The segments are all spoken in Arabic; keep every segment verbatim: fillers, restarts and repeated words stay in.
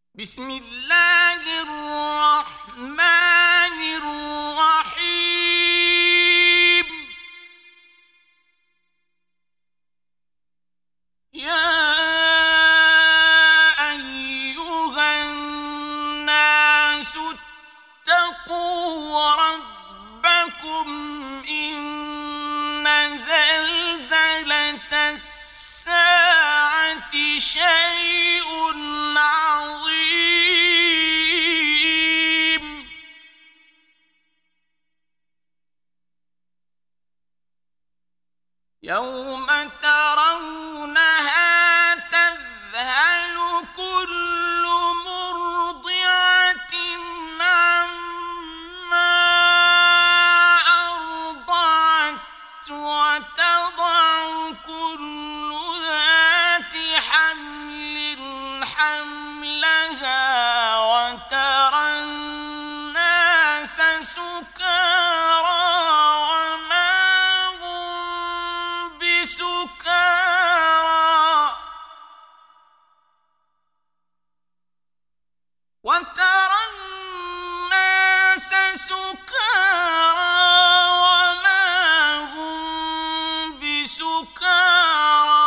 بسم الله الرحمن الرحيم. يا أيها الناس اتقوا ربكم إن زلزلة الساعة شيء عظيم. يوم ترونها تذهل كل مرضعة عما أرضعت وتضع كل ذات حمل حملها وترى الناس سكارى وما هم بسكارى وترى الناس سكارى وما هم بسكارى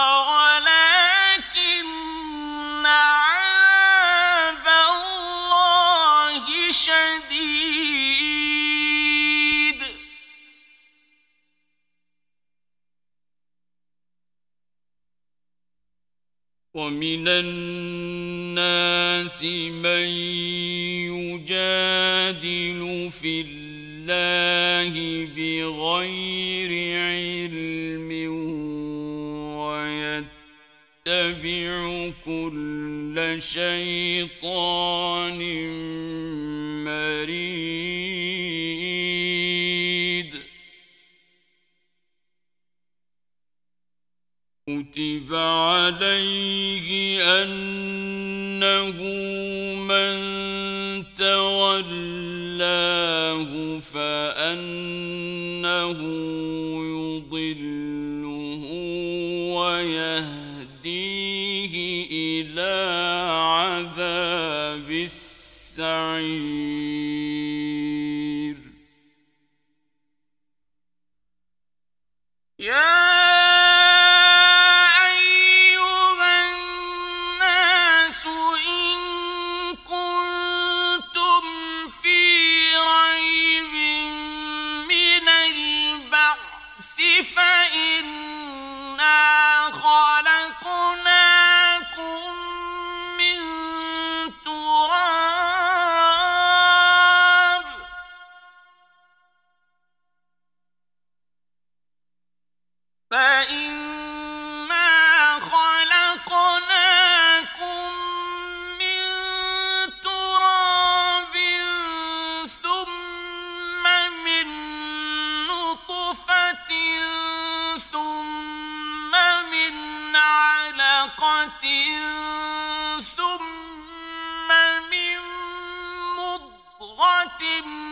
ولكن عذاب الله شديد. ومن الناس من يجادل في الله بغير علم ويتبع كل شيطان مريد. كتب عليه أنه من تولاه فأنه يضله ويهديه إلى عذاب السعير. يا فإنا خلقناكم من تراب فإنا خلقناكم من تراب ثم من نطفة ثم من علقة ثم من مضغة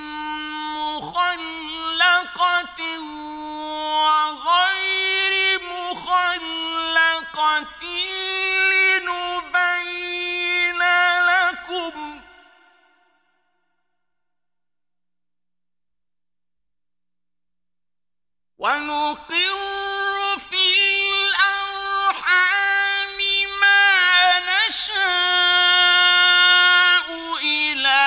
مخلقة وغير مخلقة لنبين لكم ونقر في الأرحام ما نشاء إلى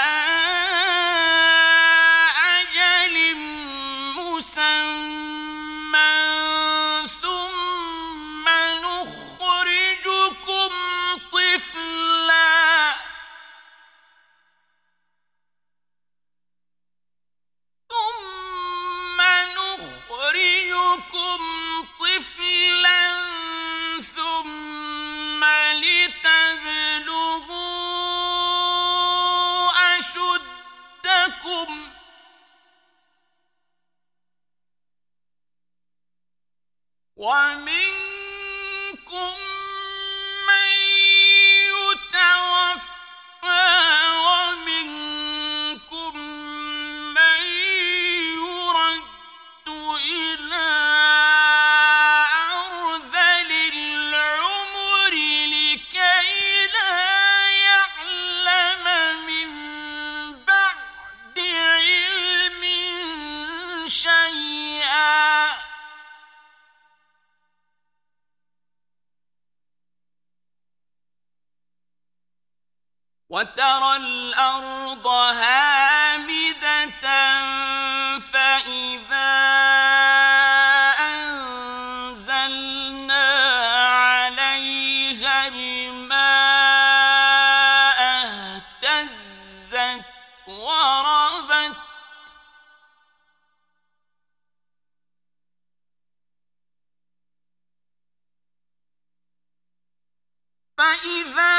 أجل مسمى ثم نخرجكم طفلا ثم نخرجكم طفلا ثم لتبلغوا أشدكم ومنكم من يتوفى ومنكم من يرد إلى أرذل العمر لكي لا يعلم وترى الأرض هامدة فإذا أنزلنا عليها الماء اهتزت وربت فإذا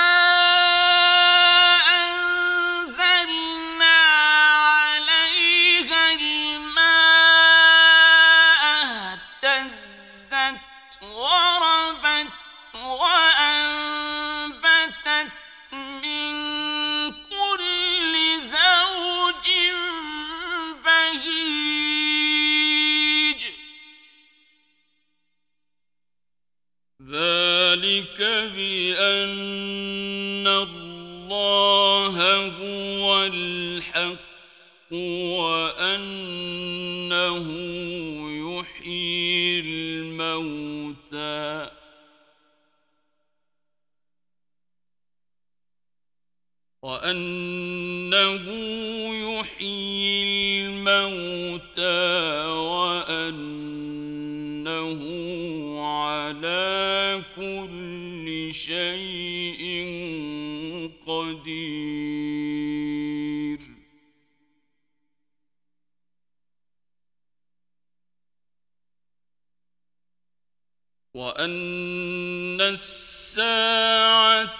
أنزلنا عليها الماء اهتزت وربت وأنبتت من كل زوج بهيج ذلك بأن الله هو الحق وأنه يحيي الموتى وأنه يحيي الموتى وأنه على كل شيء قدير وأن الساعة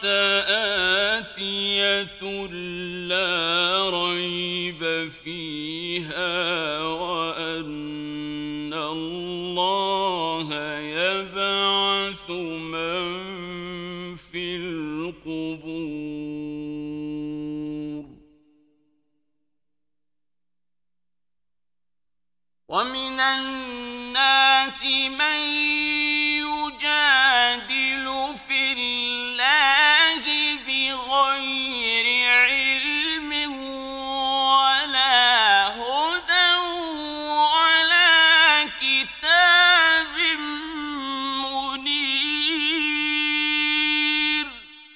آتية لا ريب فيها وأن الله يبعث من في القبور ومن الناس من يجادل في الله بغير علم ولا هدى ولا كتاب منير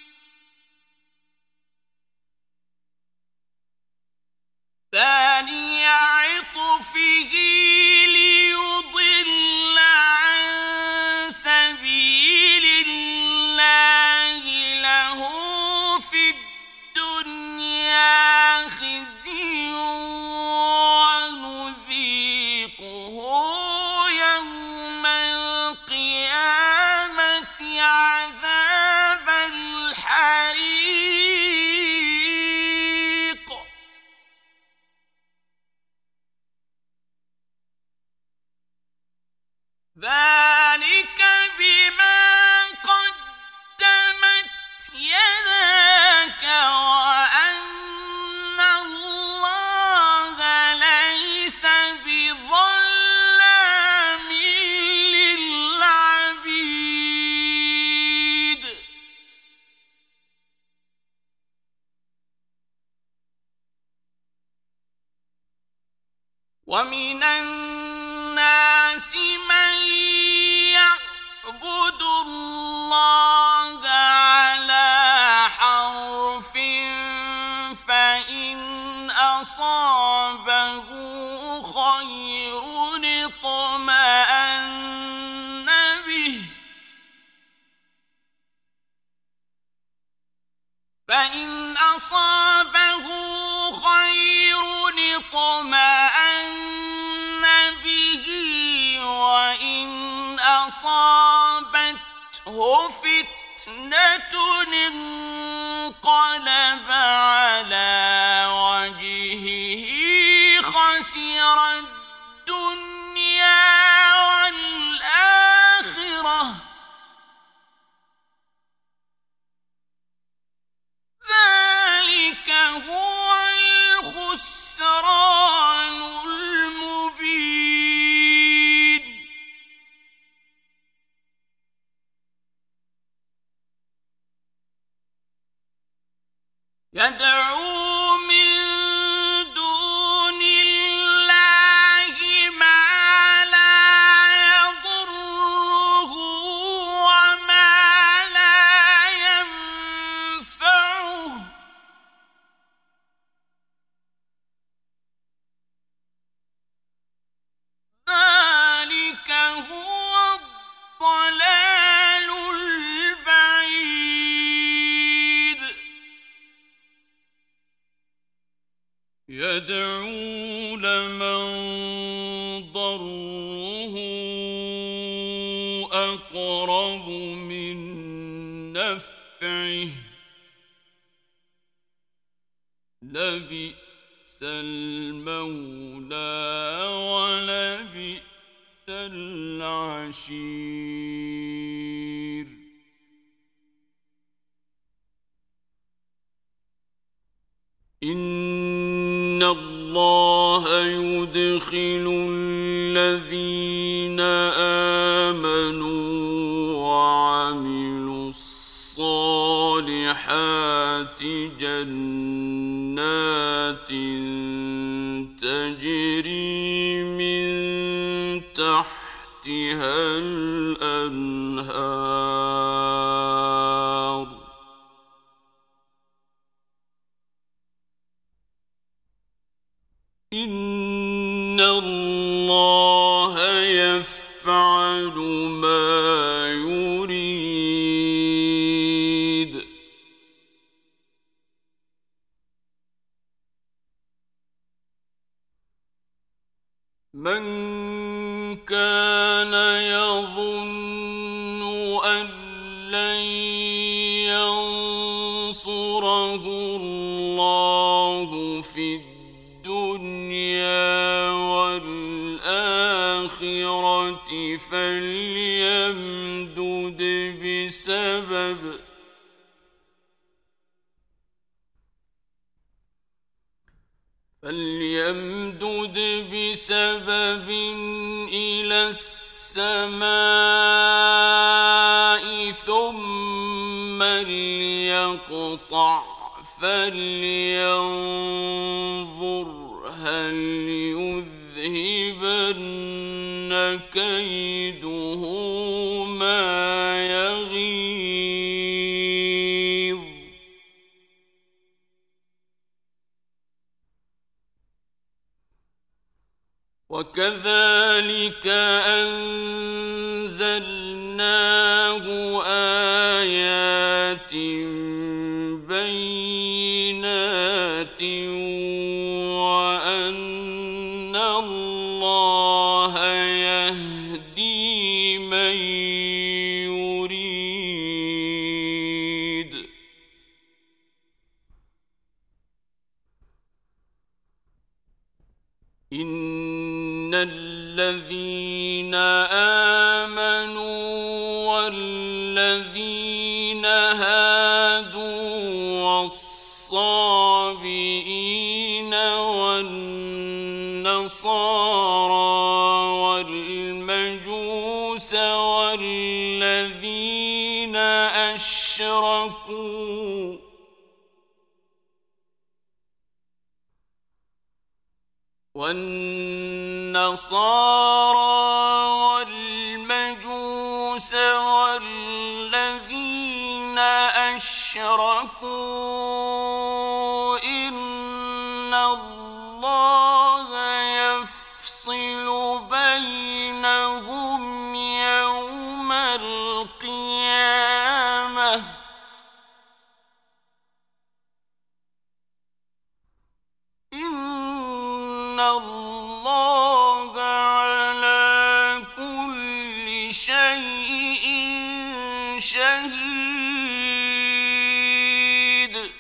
ثاني عطفه ليضل عن سبيل الله له في الدنيا خزي ونذيقه يوم القيامة عذاب الحريق ذلك بما قدمت يداك وأن الله ليس بظلام للعبيد ومن الناس من يعبد الله على حرف فإن أصابه خير اطمأن به فإن أصابه خير اطمأن به وإن أصابته فتنة انقلب على وجهه خسر الدنيا والآخرة ذلك هو الخسران المبين يدعو من دون الله ما لا يضره وما لا ينفعه يدعو لمن ضره أقرب من نفعه لبئس المولى ولبئس العشير إن الله يدخل الذين آمنوا وعملوا الصالحات جنات تجري من تحتها الأنهار إن الله يفعل ما يريد من كان يظن أن لن ينصره الله في الدنيا والآخرة فليمدد بسبب فليمدد بسبب إلى السماء ثم ليقطع فلينظر هل يذهبن كيده ما يغيظ وكذلك أنزلناه آيات بينات وأن الله يهدي من يريد إن الذين آمنوا والذين هادوا والصابئين والنصارى والمجوس والذين أشركوا والنصارى والمجوس والذين أشركوا إن الله يفصل بينهم يوم القيامة إن الله على كل شيء شهيد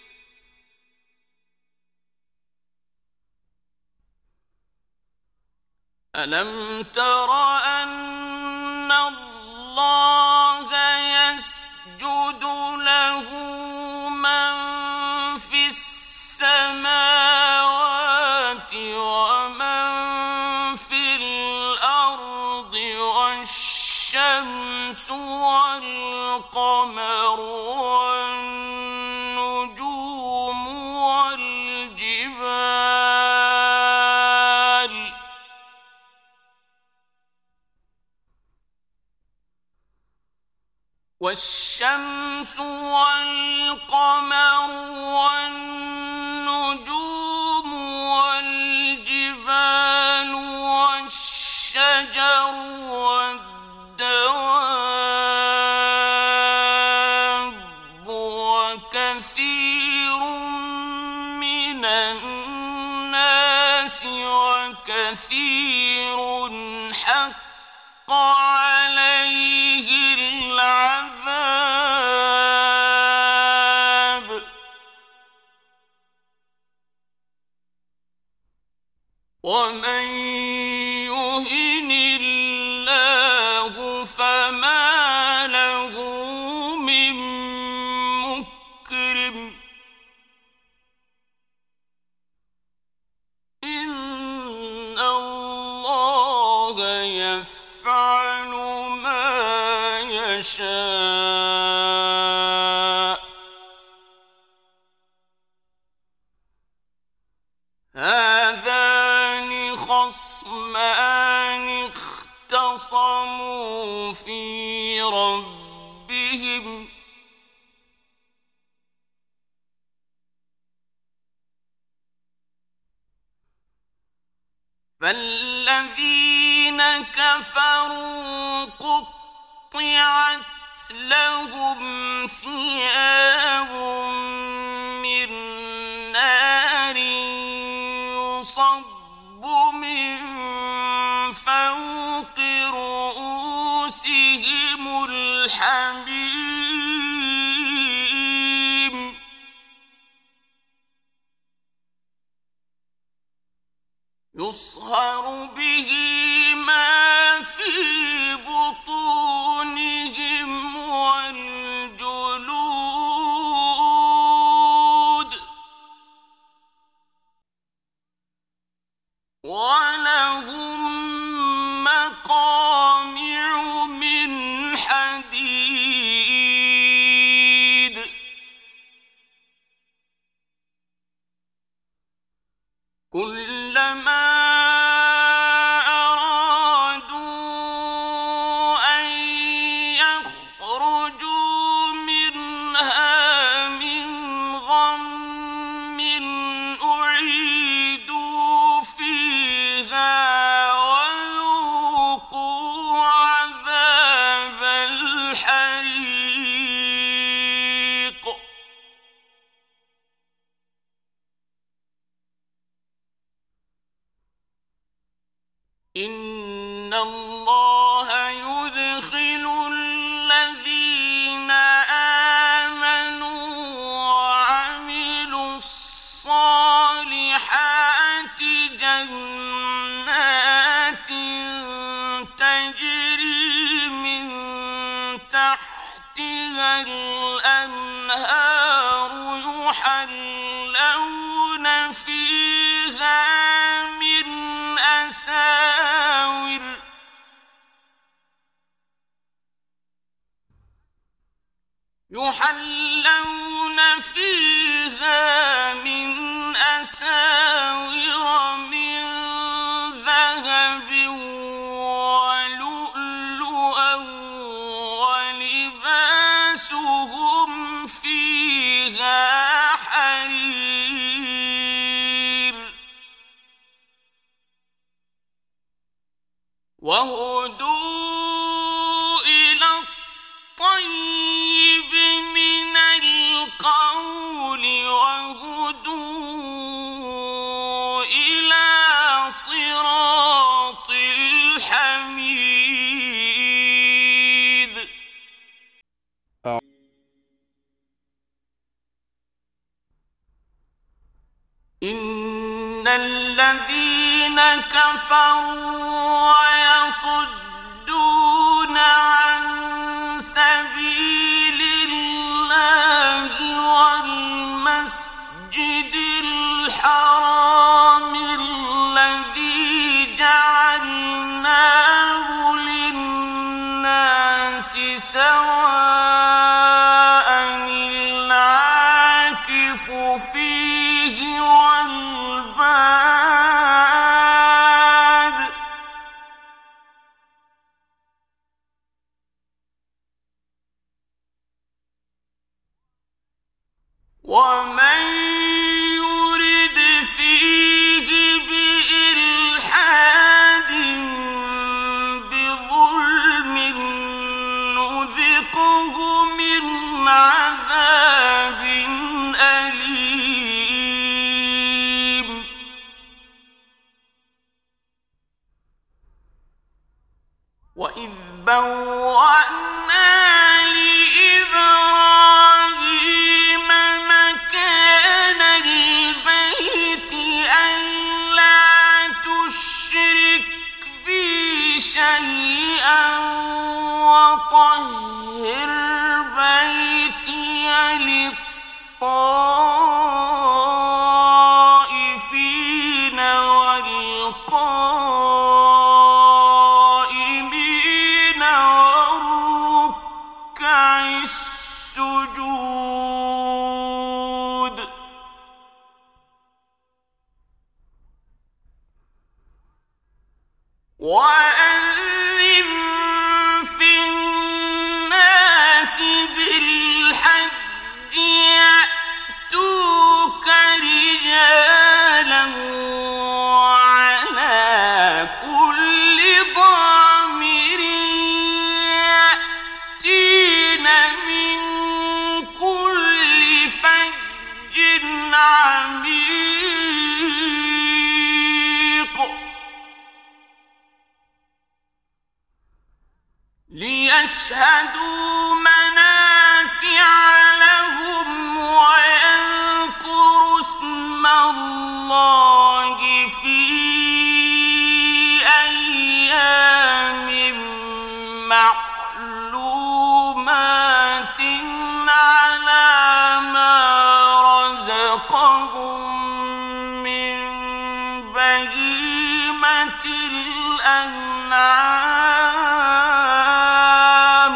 ألم تر أن الله يسجد له من في السماوات ومن في الأرض والشمس والقمر والنجوم والجبال والشمس والقمر والنجوم والجبال والشجر والدواب وكثير من الناس الناس وكثير حق عليه العذاب ومن يهن الله فما له من مكرم إن الله يفعل ما يشاء هذان خصمان اختصموا في ربهم فالذين كفروا قطعت لهم ثياب من نار يصب من فوق رؤوسهم الحميم يصهر به ما في بطونهم والجلود ولهم مقامع من حديد كلما إن الله يدخل الذين آمنوا وعملوا الصالحات جنات تجري من تحتها الأنهار يحلون فيها من أساور يحلون فيها من أساور من ذهب ولؤلؤا ولباسهم فيها حرير وهدوا إلى الطيب من القول وهدوا إلى صراط الحميد إن الذين كفروا ويصدون عن سبيل الله والمسجد الحرام الذي جعلناه للناس سواء العاكف فيه والباد ومن يرد فيه بإلحاد بظلم نذقه من عذاب أليم بوأنا لإبراهيم مكان البيت ألا تشرك بي شيئا وطهر بيتي للطائفين والقائمين والركع السجود وأذن في الناس بالحج يأتوك رجالا وعلى كل ضامر يأتين من كل فج عميق ليشهدوا منافع لهم ويذكروا اسم الله في أيام معلومات على ما رزقهم من بهيمة الأنعام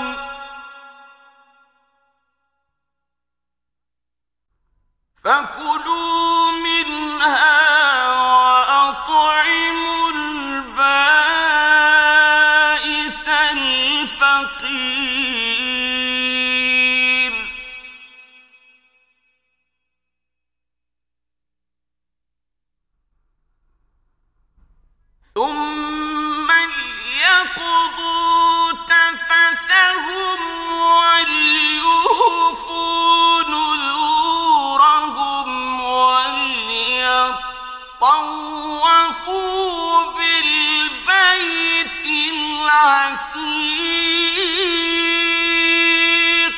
فكلوا منها وأطعموا البائس الفقير ثم ليقضوا تفثهم وليوفوا نذورهم وليطوفوا بالبيت العتيق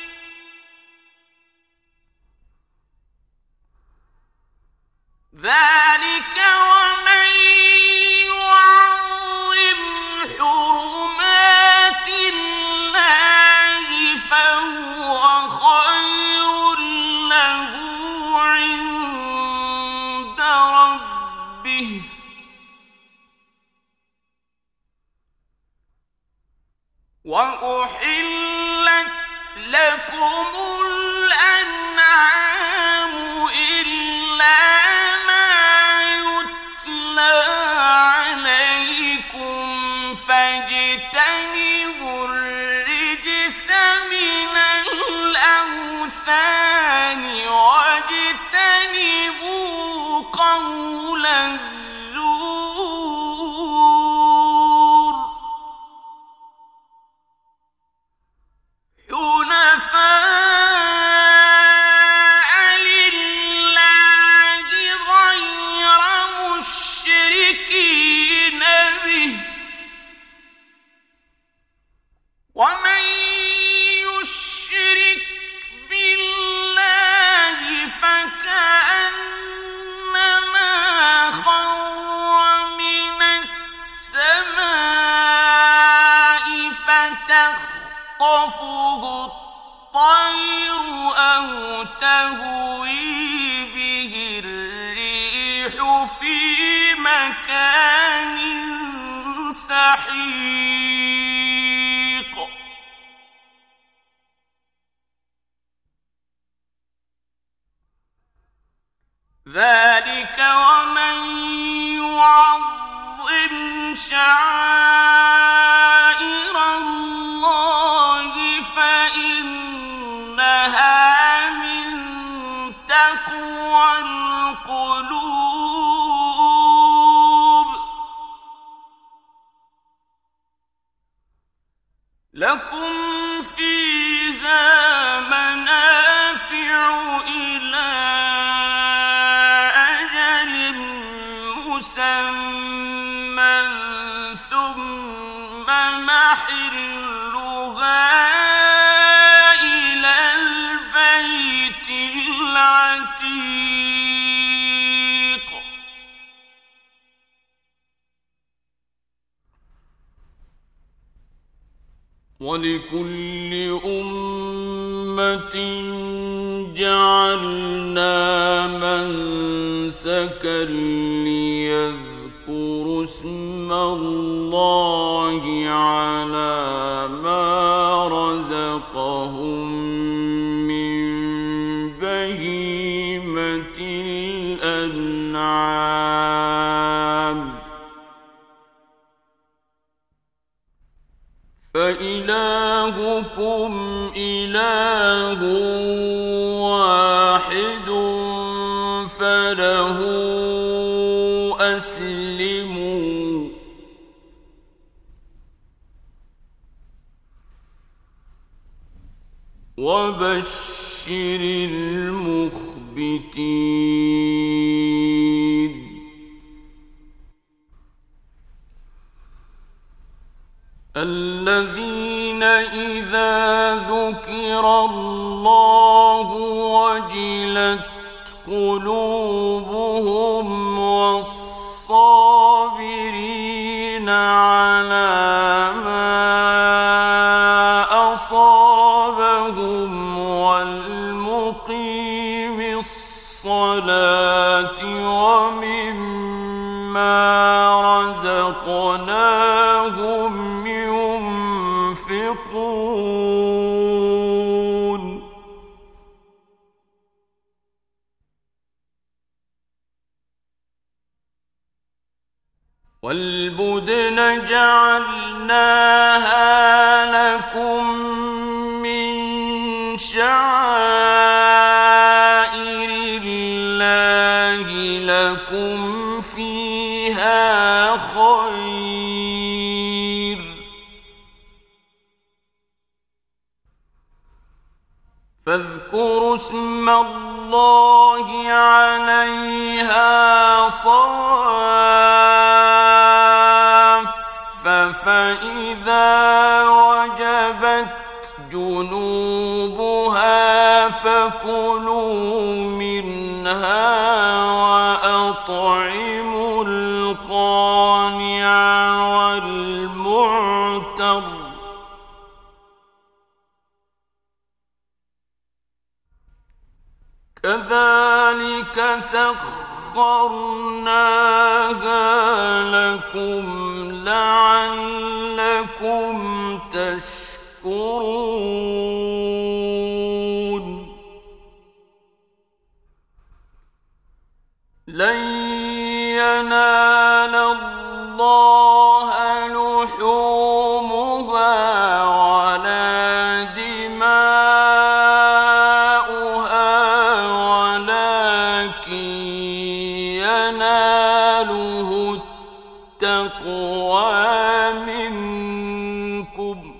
ذلك ومن يعظم حرمات الله فهو خير له عند ربه وأحلت لكم الأنعام إلا ما يتلى عليكم فاجتنبوا الرجس من الأوثان واجتنبوا قول الزور حنفاء لله غير مشركين به ومن يشرك بالله فكأنما خر من السماء فتخطفه الطير أو تهوي به الريح في مكان سحيق ذلك ومن يعظم شعائر الله فإنها من تقوى القلوب لكم فيها منافع إلى أجل مسمى ثم مع محلها إلى البيت العتيق ولكل أمة جعلنا منسكا ليذكروا اسم الله على ما رزقهم من بهيمة الأنعام فإلهكم إله واحد فله أسلموا وبشر المخبتين الذين إذا ذكر الله وجلت قلوبهم والصابرين على ما أصابهم والمقيم الصلاة ومما رزقناهم ينفقون والبدن جعلناها لكم من شعائر الله لكم فيها خير فاذكروا اسم الله عليها صواف فإذا وجبت جنوبها فكلوا منها وأطعموا القانع والمعتر كذلك سخرناها لكم لعلكم تشكرون لن ينال الله لحومها ولا دماؤها ولكن يناله التقوى منكم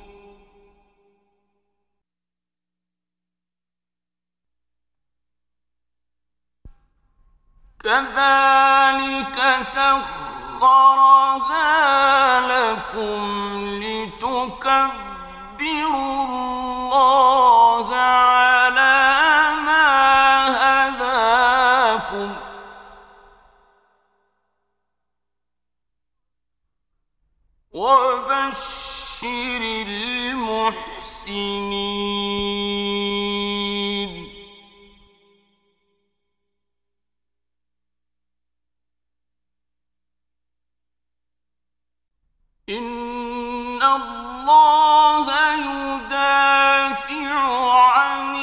كذلك سخرها لكم لتكبروا الله على ما هداكم وبشر المحسنين إن الله يدافع عن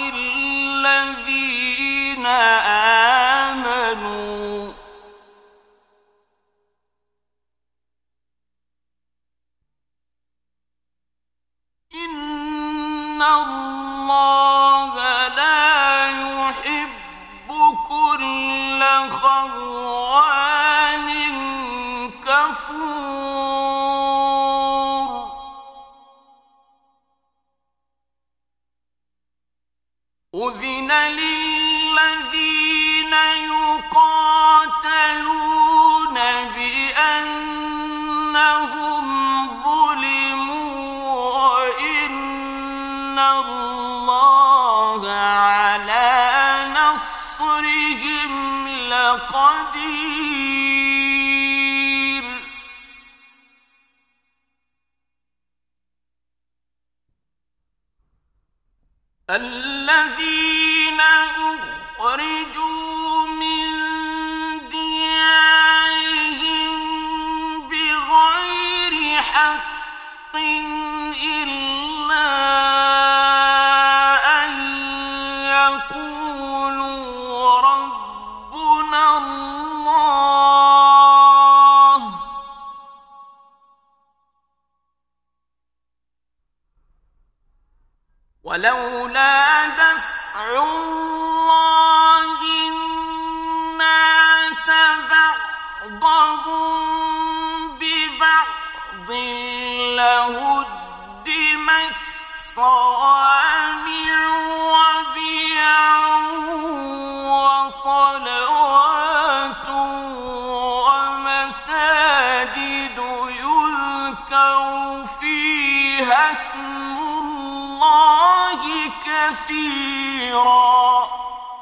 الذين آمنوا إن الله لا يحب كل خوان كفور أذن للذين يقاتلون بأنهم ظلموا بهم لقدير الذين أخرجوا من ديارهم بغير حق إلا أن يقولوا ربنا الله ولولا دفع الله الناس بعضهم ببعض لهدمت صوامع وبيع وصلوات ومساجد يذكر فيها اسم الله كثيرا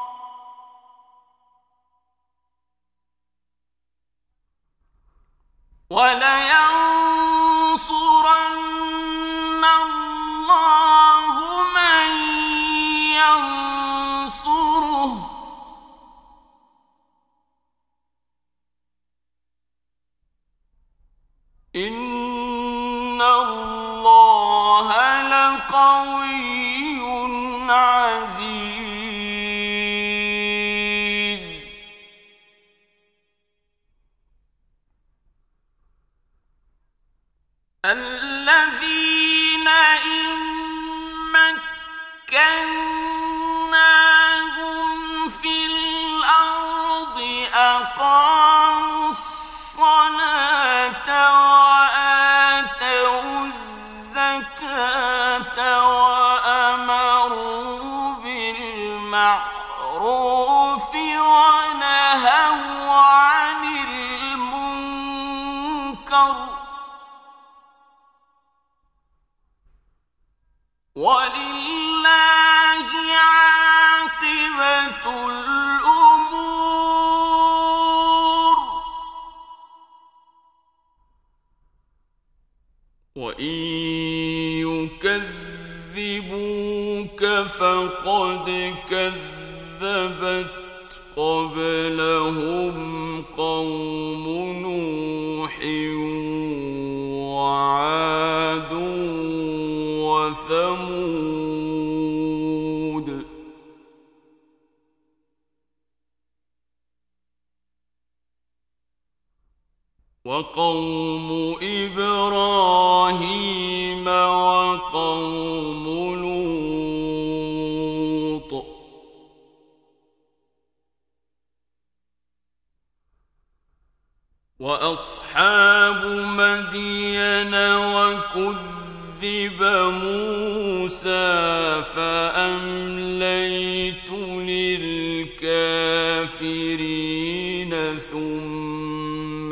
ولينصرن الله من ينصره إن الله لقوي عزيز الذين إن مكناهم في الأرض أقاموا الصلاة وآتوا الزكاة وأمروا بالمعروف ونهوا عن المنكر ولله عاقبة الأمور وإن يكذبوك فقد كذبت قبلهم قوم نوح وعاد وثمود وقوم إبراهيم وقوم لوط وأصحاب مدين وكذب موسى فأمليت للكافرين ثم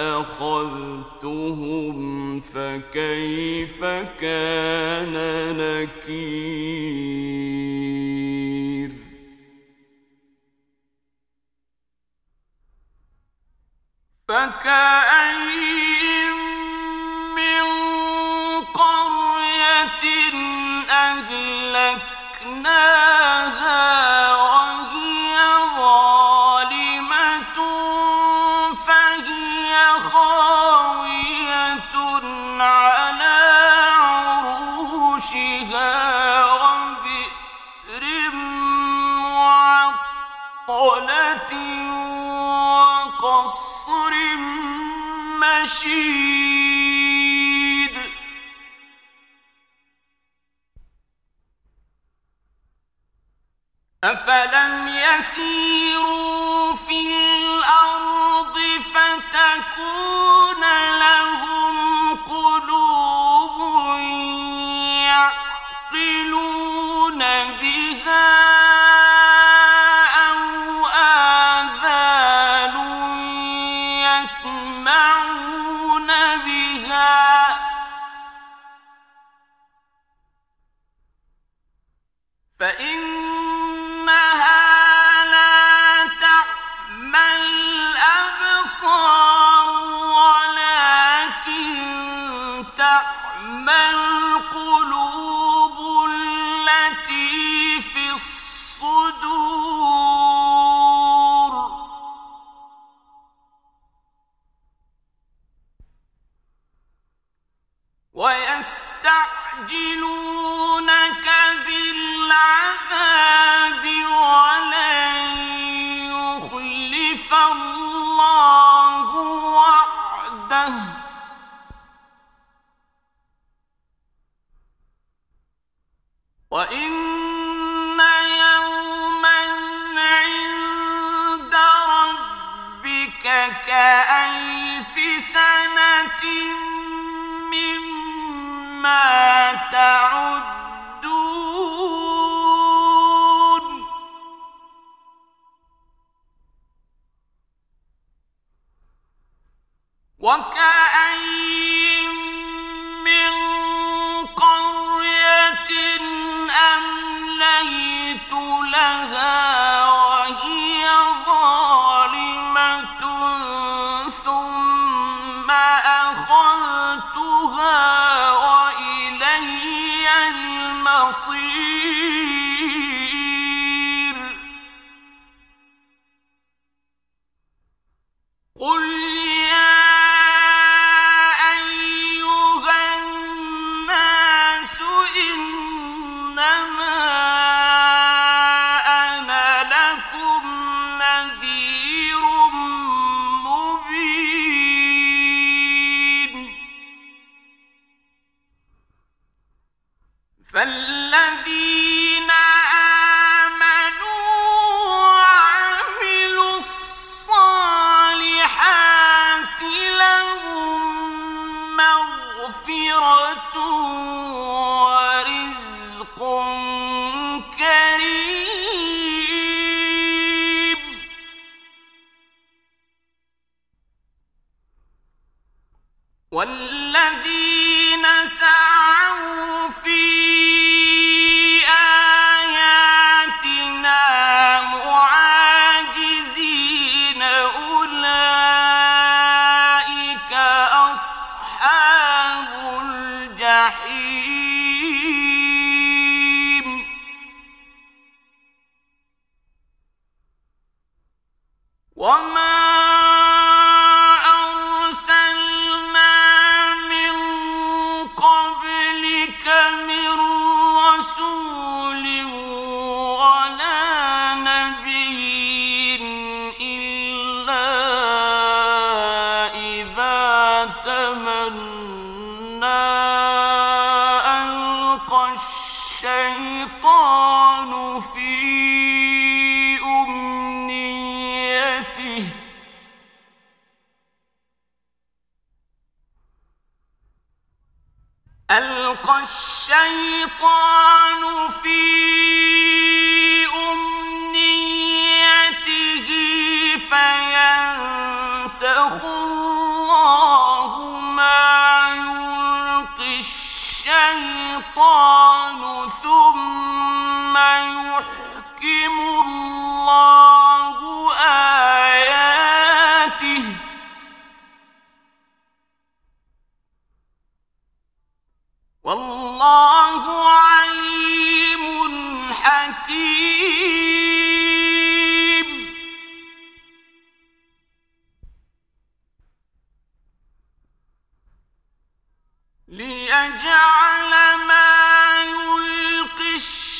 أخذتهم فكيف كان نكير فكأين من قرية أهلكناها وهي ظالمة فهي خاوية على عروشها وبئر معطلة وقصر مشيد أفلم يسيروا في الأرض فتكون لهم قلوب يعقلون بها أو آذان يسمعون بها فإنها لا تعمل الله وعده وإن يوما عند ربك كألف سنة مما تعدون وكأين من قرية أمليت لها وهي ظالمة ثم أخذتها وإلي المصير قل يا فالذين آمنوا وعملوا الصالحات لهم مغفرة ورزق كريم والذين سعوا في وما أرسلنا من قبلك من رسول ولا نبي إلا إذا تمنى ألقى الشيطان في ألقى الشيطان في أمنيته فينسخ الله ما يلقي الشيطان ثم يحكم الله آياته والله عليم حكيم ليجعل ما يلقي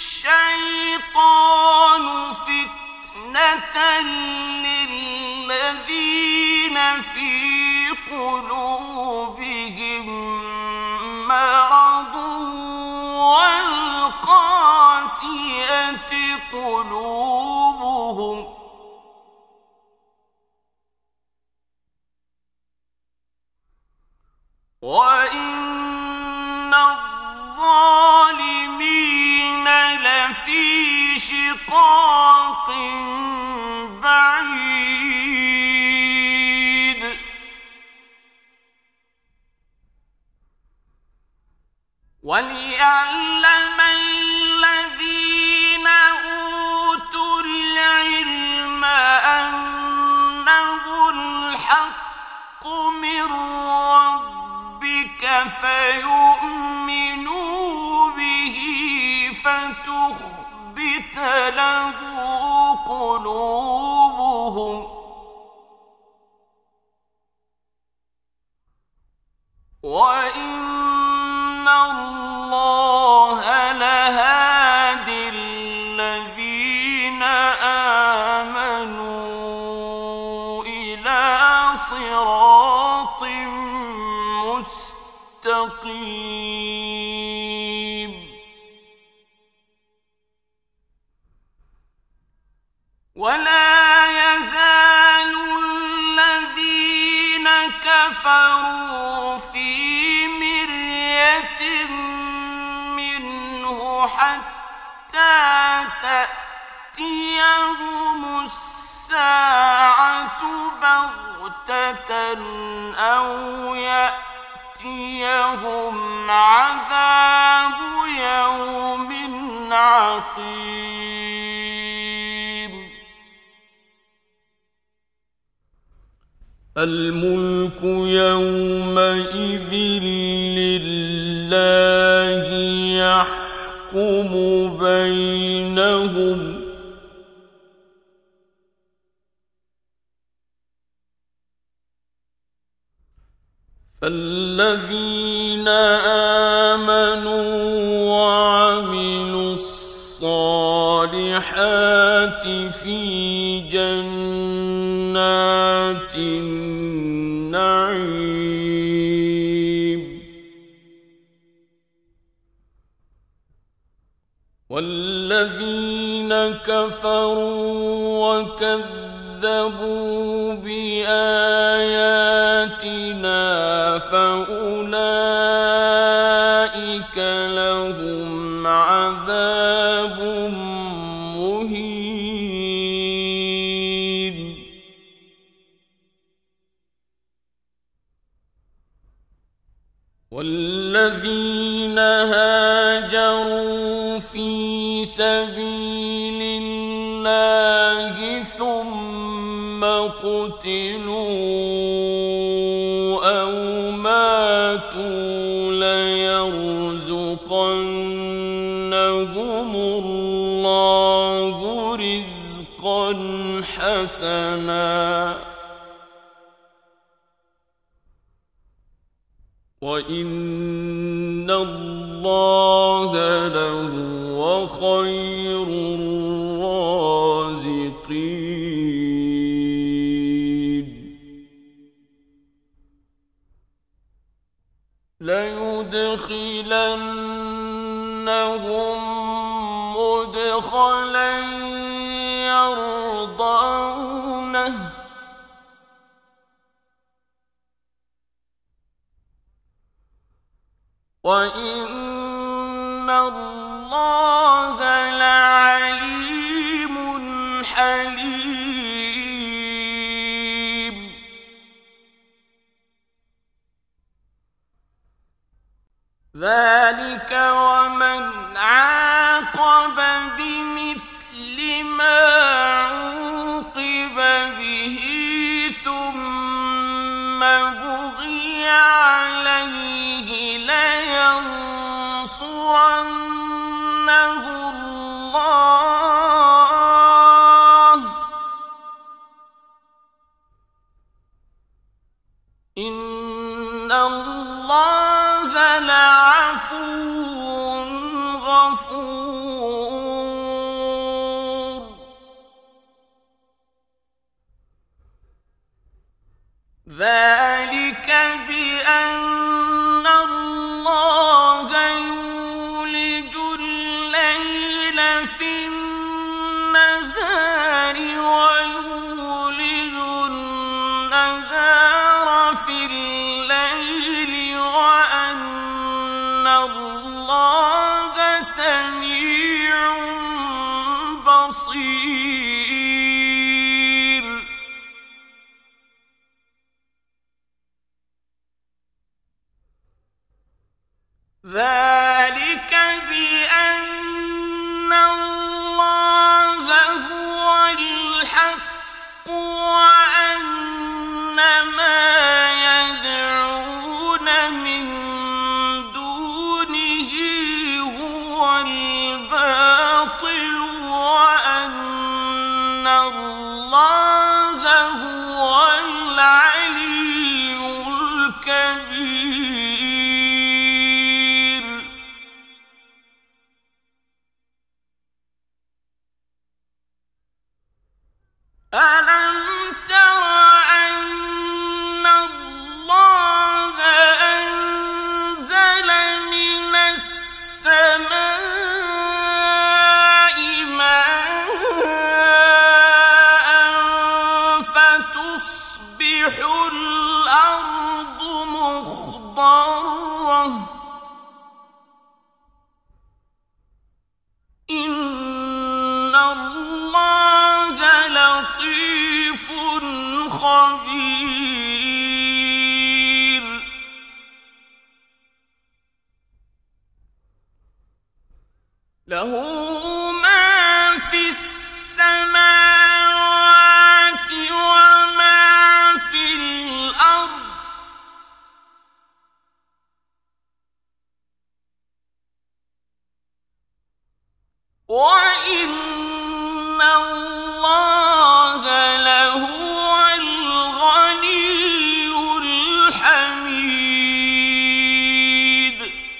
الشيطان فتنة للذين في قلوبهم مرض والقاسية قلوبهم وإن الظالمين لفي شقاق بعيد وليعلم الذين أوتوا العلم أنه الحق من ربك فيؤمنوا به فتخبت له قلوبهم وإن الله لهادي الذين آمنوا مستقيم ولا يزال الذين كفروا في مرية منه حتى تأتيهم الساعة بغتة أو يأتيهم عذاب يوم عقيم الملك يومئذ لله يحكم بينهم فالذين آمنوا وعملوا الصالحات في جنات النعيم والذين كفروا وكذبوا بآياتنا فأولئك لهم عذاب مهين والذين هاجروا في سبيل الله ثم قتلوا أو ماتوا ليرزقنهم الله رزقا حسنا وإن الله لهو خير الرازقين ليدخلنهم مدخلا يرضونه وإن الله لعليم حليم ذلك ومن عاقب بمثل ما عوقب به ثم بغي عليه لينصرنه الله إن الله لعفو غفور ذلك بأن الله يولج الليل في النهار ويولج النهار في الليل وأن الله سميع بصير وتسيح الأرض مخضرة إن الله لطيف خبير له ما في السماوات وما في الأرض وإن الله لهو الغني الحميد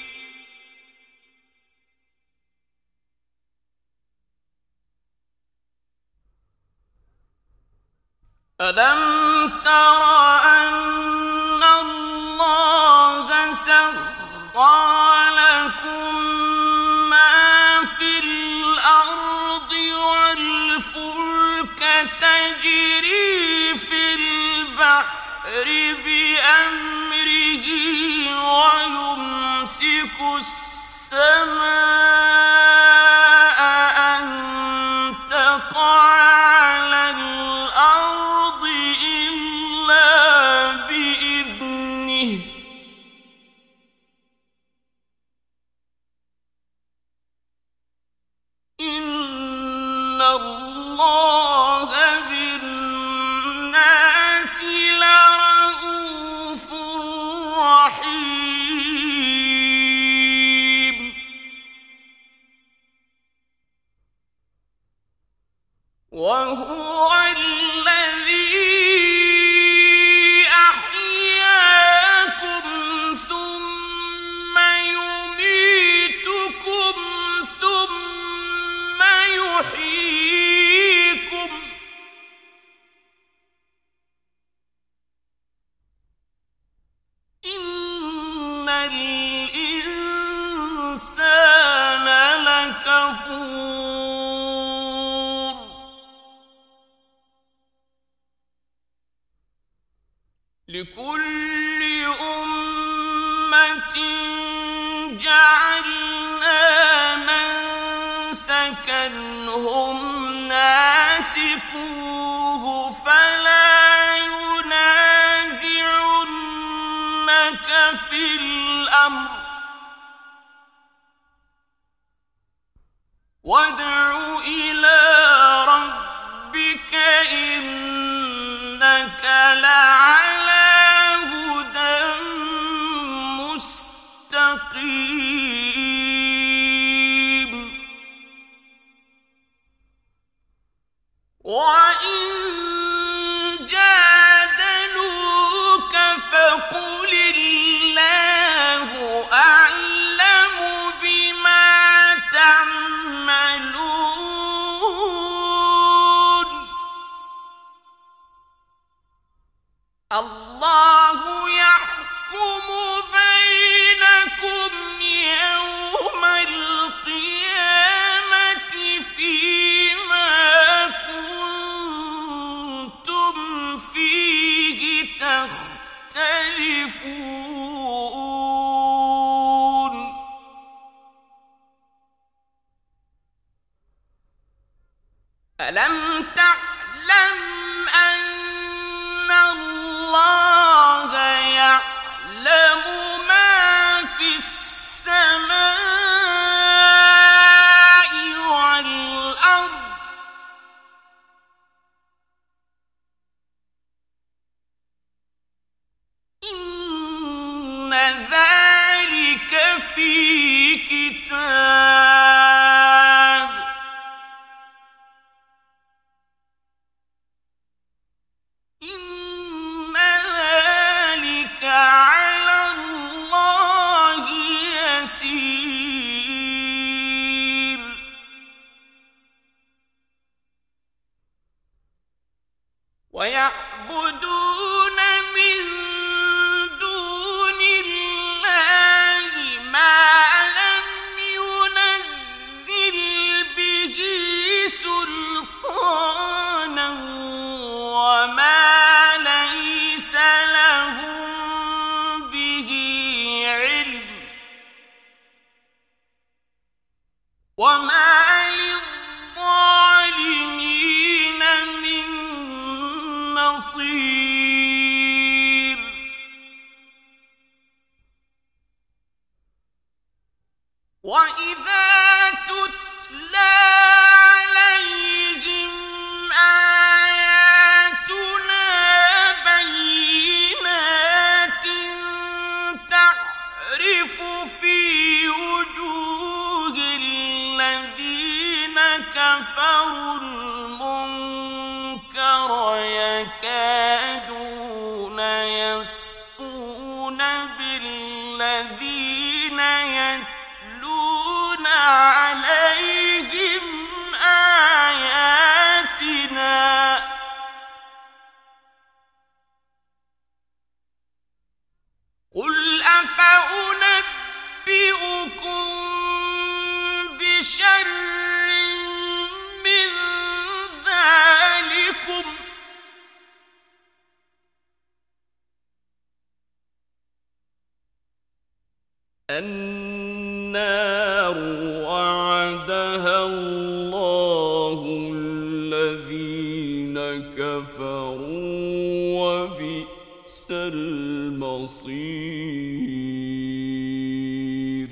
ألم تر أن الله سخر لكم ما في الأرض والفلك تجري في البحر بأمره ويمسك السماء أن تقع على الأرض إلا بإذنه إن الله بالناس لرءوف رحيم وهو الذي أحياكم ثم يميتكم ثم يحييكم إن الإنسان لكفور لكل أمة جعلنا منسكا هم ناسكوه فلا ينازعنك في الأمر وادع إلى ربك إنك لعلى هدى مستقيم وإن جادلوك فقل الله أعلم بما تعملون الله يحكم بينكم يوم القيامة فيما كنتم فيه تختلفون ألم تعلم أن الله يعلم ما في السماء والأرض إن ذلك في كتاب إن ذلك على الله يسير ويعبدون من دون الله ما لم ينزل به سلطانا وما ليس المصير وإذا تتلى عليهم آياتنا بينات تعرف في وجوه الذين كفروا المنكر يكادون يسطون بالذين يتلون عليهم آياتنا قل أفأنبئكم بشر من ذلكم النار وعدها الله الذين كفروا وبئس المصير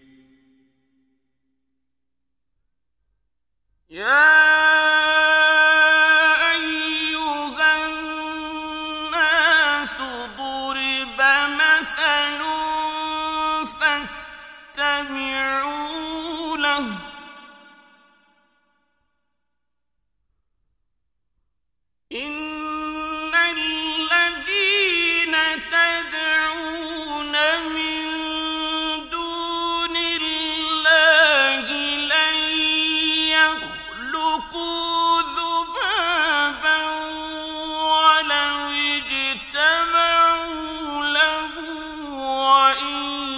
يا أيها الناس ضرب مثل فاستمعوا له إن الذين تدعون من دون الله لن يخلقوا ذبابا ولو اجتمعوا له وإن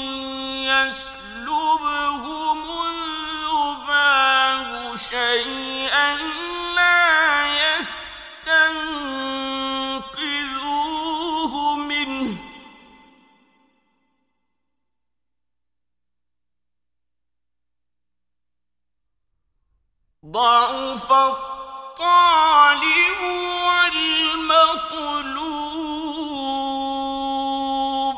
يسلبهم الذباب شيئا لا يستنقذوه منه ضعف الطالب والمطلوب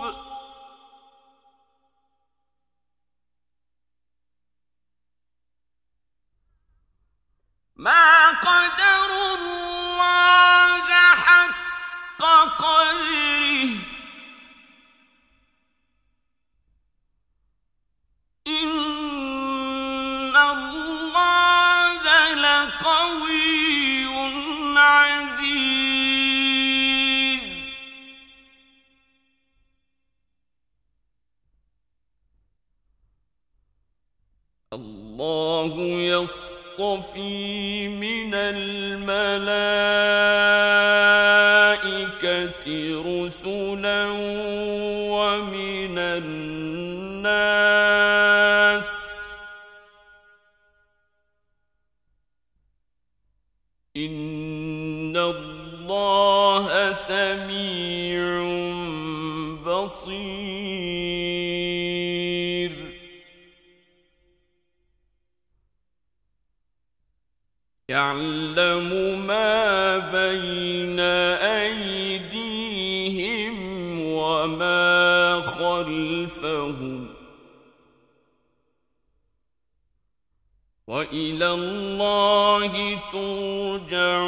ما قدروا الله حق قدره إن الله لقوي عزيز الله يصطفي من الملائكة رسلا ومن الناس إن الله سميع بصير يعلم ما بين أيديهم وما خلفهم وإلى الله ترجع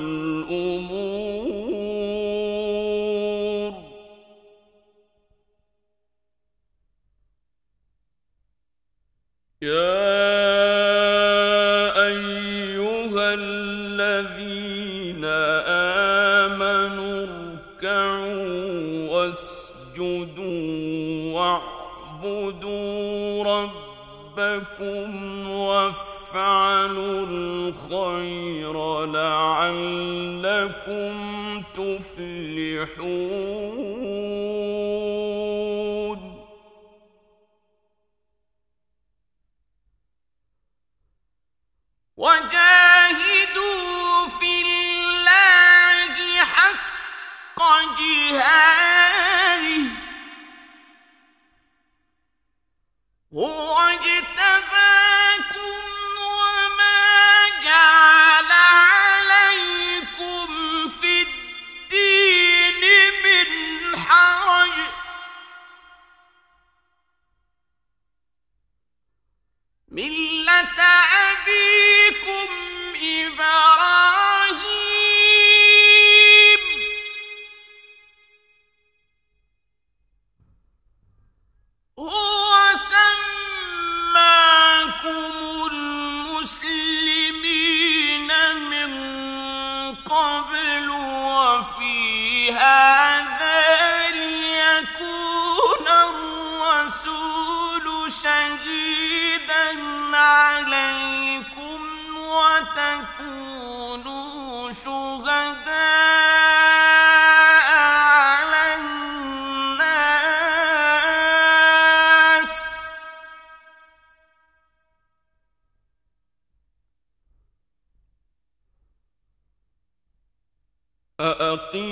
الأمور يا أيها الذين آمنوا اركعوا واسجدوا واعبدوا ربكم وافعلوا الخير لعلكم تفلحون وجاهدوا في الله حق جهاده هو اجتباكم وما جعل عليكم في الدين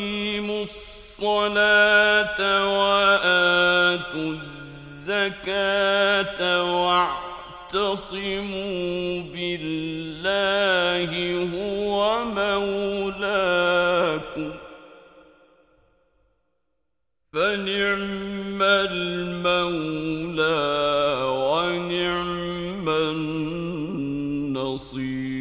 وأقيموا الصلاة وآتوا الزكاة واعتصموا بالله هو مولاكم فنعم المولى ونعم النصير.